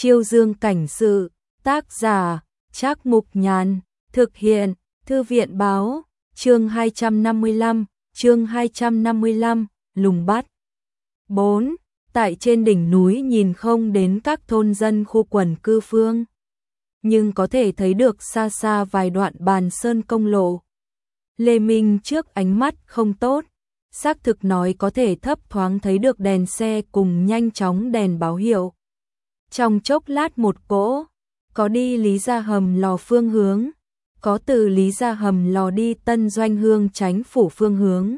Chiêu Dương cảnh sự, tác giả, Trác Mục Nhàn, thực hiện, Thư viện báo, chương 255, lùng bắt. 4. Tại trên đỉnh núi nhìn không đến các thôn dân khu quần cư phương, nhưng có thể thấy được xa xa vài đoạn bàn sơn công lộ. Lê Minh trước ánh mắt không tốt, xác thực nói có thể thấp thoáng thấy được đèn xe cùng nhanh chóng đèn báo hiệu. Trong chốc lát một cỗ, có đi Lý Gia Hầm Lò phương hướng, có từ Lý Gia Hầm Lò đi Tân Doanh Hương Chánh Phủ phương hướng.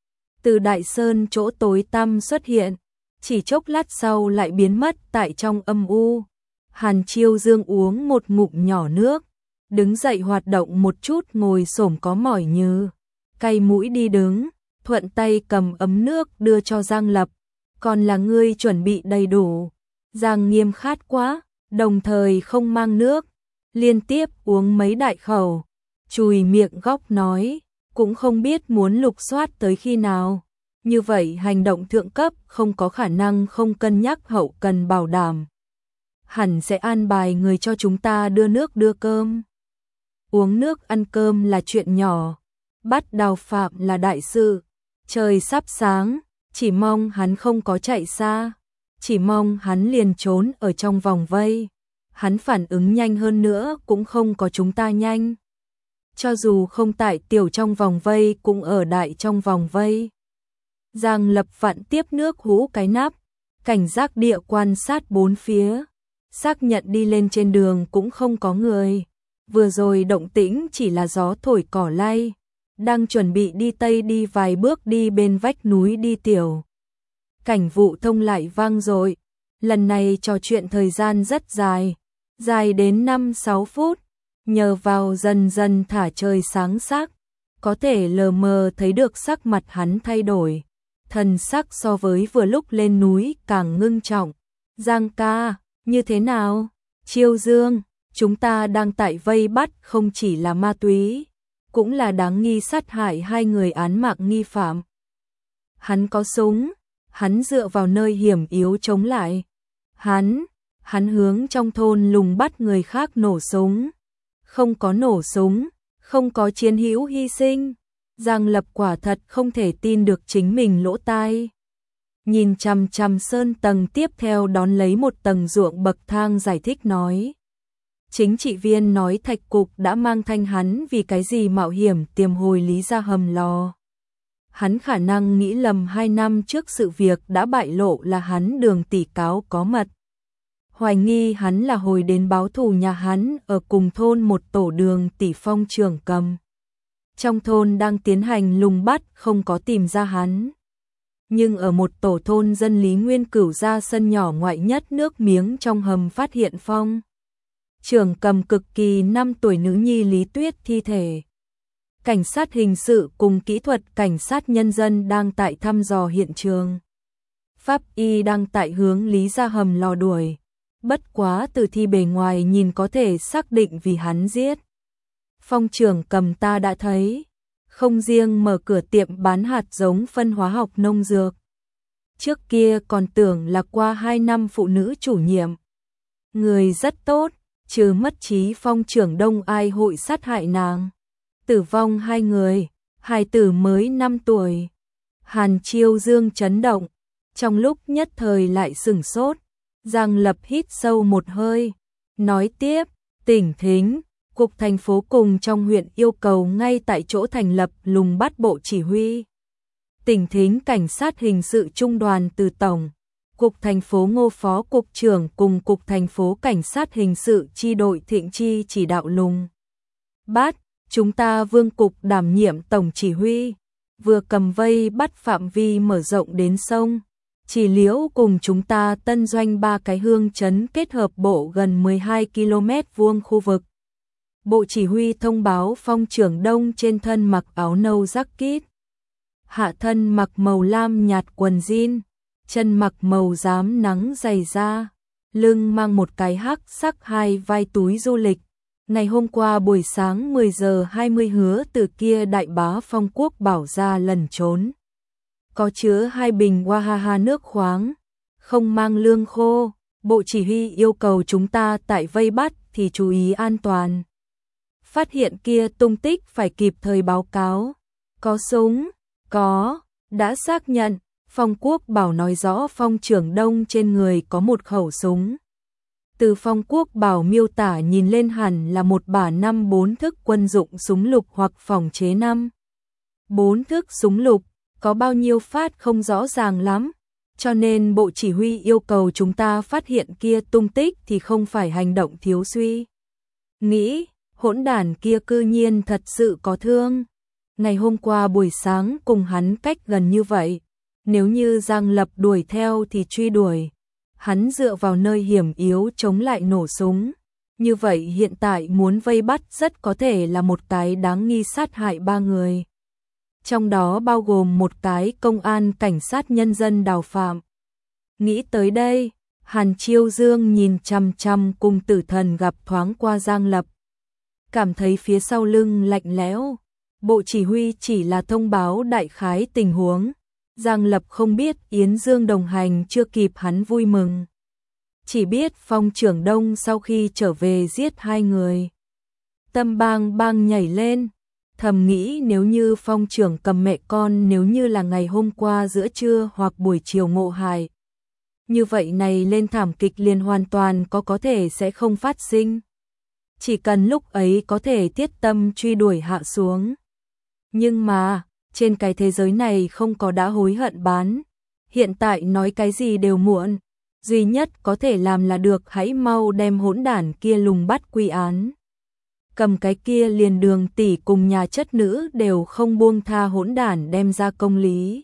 Từ Đại Sơn chỗ tối tăm xuất hiện, chỉ chốc lát sau lại biến mất tại trong âm u. Hàn Chiêu Dương uống một ngụm nhỏ nước, đứng dậy hoạt động một chút, ngồi xổm có mỏi như cay mũi đi đứng, thuận tay cầm ấm nước đưa cho Giang Lập. Còn là ngươi chuẩn bị đầy đủ. Giang Nghiêm khát quá, đồng thời không mang nước, liên tiếp uống mấy đại khẩu, chùi miệng góc nói, cũng không biết muốn lục soát tới khi nào. Như vậy hành động thượng cấp không có khả năng không cân nhắc hậu cần bảo đảm. Hẳn sẽ an bài người cho chúng ta đưa nước đưa cơm. Uống nước ăn cơm là chuyện nhỏ, bắt đào phạm là đại sự. Trời sắp sáng, chỉ mong hắn không có chạy xa, chỉ mong hắn liền trốn ở trong vòng vây. Hắn phản ứng nhanh hơn nữa cũng không có chúng ta nhanh. Cho dù không tại tiểu trong vòng vây cũng ở đại trong vòng vây. Giang Lập vặn tiếp nước hũ cái nắp, cảnh giác địa quan sát bốn phía, xác nhận đi lên trên đường cũng không có người. Vừa rồi động tĩnh chỉ là gió thổi cỏ lay, đang chuẩn bị đi tây đi vài bước đi bên vách núi đi tiểu. Cảnh vụ thông lại vang dội, lần này trò chuyện thời gian rất dài, dài đến 5-6 phút, nhờ vào dần dần thả trời sáng sắc, có thể lờ mờ thấy được sắc mặt hắn thay đổi, thần sắc so với vừa lúc lên núi càng ngưng trọng. Giang ca, như thế nào? Chiêu Dương, chúng ta đang tại vây bắt không chỉ là ma túy, cũng là đáng nghi sát hại 2 người án mạng nghi phạm. Hắn có súng, hắn dựa vào nơi hiểm yếu chống lại. Hắn hướng trong thôn lùng bắt người khác nổ súng. Không có nổ súng, không có chiến hữu hy sinh. Giang Lập quả thật không thể tin được chính mình lỗ tai. Nhìn chằm chằm sơn tầng tiếp theo đón lấy một tầng ruộng bậc thang giải thích nói. Chính trị viên nói Thạch Cục đã mang thanh hắn vì cái gì mạo hiểm tiềm hồi Lý Gia Hầm Lò. Hắn khả năng nghĩ lầm 2 năm trước sự việc đã bại lộ là hắn Đường tỷ cáo có mật. Hoài nghi hắn là hồi đến báo thù nhà hắn ở cùng thôn một tổ Đường tỷ phong trưởng cầm. Trong thôn đang tiến hành lùng bắt không có tìm ra hắn. Nhưng ở một tổ thôn dân Lý Nguyên Cửu ra sân nhỏ ngoại nhất nước miếng trong hầm phát hiện phong trưởng cầm cực kỳ 5 tuổi nữ nhi Lý Tuyết thi thể. Cảnh sát hình sự cùng kỹ thuật cảnh sát nhân dân đang tại thăm dò hiện trường. Pháp y đang tại hướng Lý Gia Hầm Lò đuổi. Bất quá từ thi bề ngoài nhìn có thể xác định vì hắn giết. Phong trưởng cầm ta đã thấy, không riêng mở cửa tiệm bán hạt giống phân hóa học nông dược. Trước kia còn tưởng là qua 2 năm phụ nữ chủ nhiệm. Người rất tốt, trừ mất trí Phong trưởng đông ai hội sát hại nàng. Tử vong 2 người, hài tử mới 5 tuổi. Hàn Chiêu Dương chấn động, trong lúc nhất thời lại sửng sốt. Giang Lập hít sâu một hơi, nói tiếp, Tỉnh Thính, Cục thành phố cùng trong huyện yêu cầu ngay tại chỗ thành lập lùng bắt bộ chỉ huy. Tỉnh Thính Cảnh sát hình sự trung đoàn từ Tổng, Cục thành phố Ngô Phó Cục trưởng cùng Cục thành phố Cảnh sát hình sự chi đội Thịnh Chi chỉ đạo lùng bắt. Chúng ta Vương Cục đảm nhiệm tổng chỉ huy, vừa cầm vây bắt phạm vi mở rộng đến sông. Chỉ Liễu cùng chúng ta Tân Doanh 3 cái hương trấn kết hợp bộ gần 12 km vuông khu vực. Bộ chỉ huy thông báo Phong trưởng đông trên thân mặc áo nâu jacket, hạ thân mặc màu lam nhạt quần jean, chân mặc màu rám nắng dày da, lưng mang một cái hắc sắc 2 vai túi du lịch. Ngày hôm qua buổi sáng 10 giờ 20 hứa từ kia đại bá Phong Quốc bảo ra lẩn trốn. Có chứa 2 bình Wahaha nước khoáng, không mang lương khô, Bộ chỉ huy yêu cầu chúng ta tại vây bắt thì chú ý an toàn. Phát hiện kia tung tích phải kịp thời báo cáo. Có súng? Có, đã xác nhận. Phong Quốc Bảo nói rõ Phong Trưởng Đông trên người có một khẩu súng. Từ Phong Quốc Bảo miêu tả nhìn lên hẳn là một bả 5-4 thức quân dụng súng lục hoặc phòng chế 5-4 thức súng lục, có bao nhiêu phát không rõ ràng lắm, cho nên bộ chỉ huy yêu cầu chúng ta phát hiện kia tung tích thì không phải hành động thiếu suy nghĩ, hỗn đản kia cư nhiên thật sự có thương. Ngày hôm qua buổi sáng cùng hắn cách gần như vậy, nếu như Giang Lập đuổi theo thì truy đuổi. Hắn dựa vào nơi hiểm yếu chống lại nổ súng. Như vậy hiện tại muốn vây bắt rất có thể là một cái đáng nghi sát hại 3 người. Trong đó bao gồm một cái công an cảnh sát nhân dân Đào Phạm. Nghĩ tới đây, Hàn Chiêu Dương nhìn chằm chằm cùng Tử Thần gặp thoáng qua Giang Lập. Cảm thấy phía sau lưng lạnh lẽo. Bộ chỉ huy chỉ là thông báo đại khái tình huống. Giang Lập không biết Yến Dương đồng hành chưa kịp hắn vui mừng. Chỉ biết Phong Trưởng Đông sau khi trở về giết 2 người. Tâm bang bang nhảy lên, thầm nghĩ nếu như Phong Trưởng cầm mẹ con nếu như là ngày hôm qua giữa trưa hoặc buổi chiều ngộ hại. Như vậy này lên thảm kịch liền hoàn toàn có thể sẽ không phát sinh. Chỉ cần lúc ấy có thể thiết tâm truy đuổi hạ xuống. Nhưng mà, trên cái thế giới này không có đã hối hận bán. Hiện tại nói cái gì đều muộn. Duy nhất có thể làm là được hãy mau đem hỗn đản kia lùng bắt quy án. Cầm cái kia liền Đường tỷ cùng nhà chất nữ đều không buông tha hỗn đản đem ra công lý.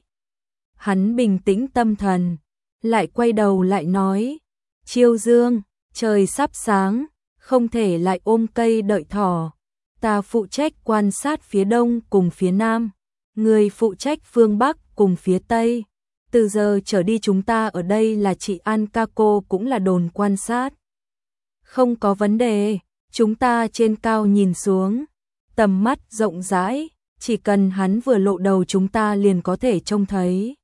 Hắn bình tĩnh tâm thần, lại quay đầu lại nói. Chiêu Dương, trời sắp sáng, không thể lại ôm cây đợi thỏ. Ta phụ trách quan sát phía đông cùng phía nam. Người phụ trách phương Bắc cùng phía Tây. Từ giờ trở đi chúng ta ở đây là chị An ca cô cũng là đồn quan sát. Không có vấn đề, chúng ta trên cao nhìn xuống. Tầm mắt rộng rãi, chỉ cần hắn vừa lộ đầu chúng ta liền có thể trông thấy.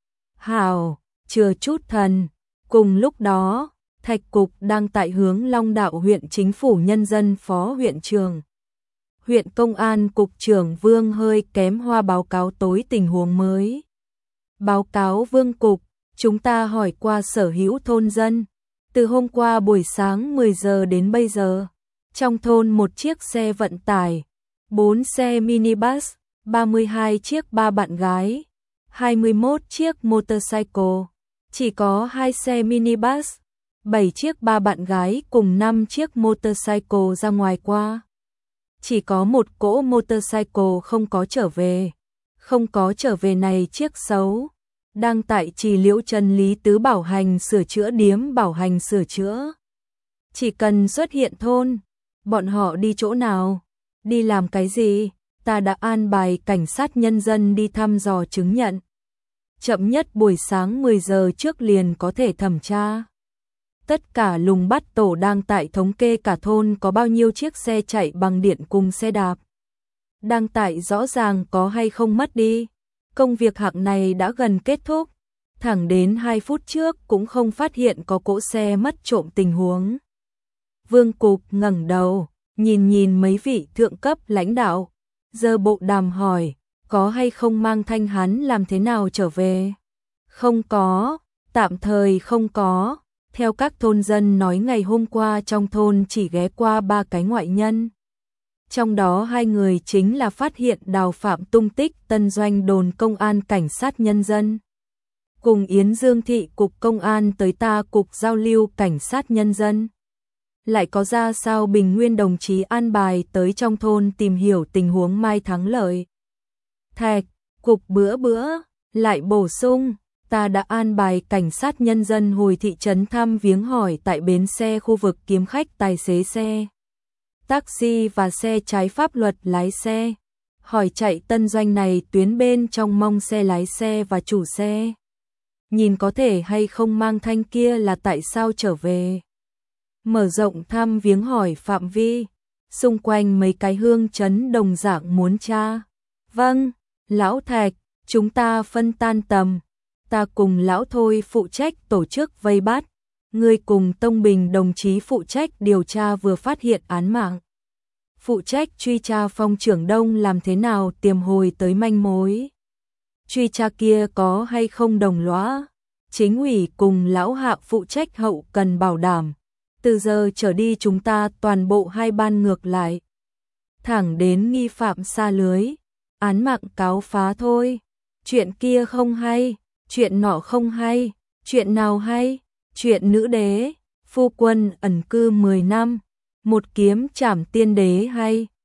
Hảo, chừa chút thần. Cùng lúc đó, Thạch Cục đang tại hướng Long Đạo huyện chính phủ nhân dân phó huyện trưởng. Huyện Công an Cục trưởng Vương hơi kém hoa báo cáo tối tình huống mới. Báo cáo Vương Cục, chúng ta hỏi qua sở hữu thôn dân. Từ hôm qua buổi sáng 10 giờ đến bây giờ, trong thôn một chiếc xe vận tải, 4 xe minibus, 32 chiếc 3 bạn gái, 21 chiếc motorcycle, chỉ có 2 xe minibus, 7 chiếc 3 bạn gái cùng 5 chiếc motorcycle ra ngoài qua. Chỉ có một cỗ motorcycle không có trở về. Không có trở về này chiếc xấu. Đang tại Trì Liễu Trần Lý Tứ bảo hành sửa chữa điếm bảo hành sửa chữa. Chỉ cần xuất hiện thôn. Bọn họ đi chỗ nào? Đi làm cái gì? Ta đã an bài cảnh sát nhân dân đi thăm dò chứng nhận. Chậm nhất buổi sáng 10 giờ trước liền có thể thẩm tra. Tất cả lùng bắt tổ đang tại thống kê cả thôn có bao nhiêu chiếc xe chạy bằng điện cùng xe đạp. Đang tại rõ ràng có hay không mất đi. Công việc hạng này đã gần kết thúc. Thẳng đến 2 phút trước cũng không phát hiện có cỗ xe mất trộm tình huống. Vương Cục ngẩng đầu, nhìn mấy vị thượng cấp lãnh đạo. Giơ bộ đàm hỏi, có hay không mang Thanh hắn làm thế nào trở về? Không có, tạm thời không có. Theo các thôn dân nói ngày hôm qua trong thôn chỉ ghé qua 3 cái ngoại nhân. Trong đó 2 người chính là phát hiện Đào Phạm tung tích tân doanh đồn công an cảnh sát nhân dân. Cùng Yến Dương thị cục công an tới ta cục giao lưu cảnh sát nhân dân. Lại có ra sao Bình Nguyên đồng chí an bài tới trong thôn tìm hiểu tình huống Mai Thắng Lợi. Thạch, cục bữa lại bổ sung. Ta đã an bài cảnh sát nhân dân hồi thị trấn thăm viếng hỏi tại bến xe khu vực kiếm khách tài xế xe, taxi và xe trái pháp luật lái xe. Hỏi chạy tân doanh này tuyến bên trong mong xe lái xe và chủ xe. Nhìn có thể hay không mang Thanh kia là tại sao trở về. Mở rộng thăm viếng hỏi phạm vi. Xung quanh mấy cái hương trấn đồng dạng muốn tra. Vâng, Lão Thạch, chúng ta phân tan tầm. Ta cùng lão Thôi phụ trách tổ chức vây bắt. Ngươi cùng Tông Bình đồng chí phụ trách điều tra vừa phát hiện án mạng. Phụ trách truy tra Phong Trưởng Đông làm thế nào tìm hồi tới manh mối. Truy tra kia có hay không đồng lõa. Chính ủy cùng lão Hạ phụ trách hậu cần bảo đảm. Từ giờ trở đi chúng ta toàn bộ hai ban ngược lại. Thẳng đến nghi phạm xa lưới. Án mạng cáo phá thôi. Chuyện kia không hay. Chuyện nọ không hay. Chuyện nào hay? Chuyện nữ đế. Phu quân ẩn cư 10 năm. Một kiếm trảm tiên đế hay.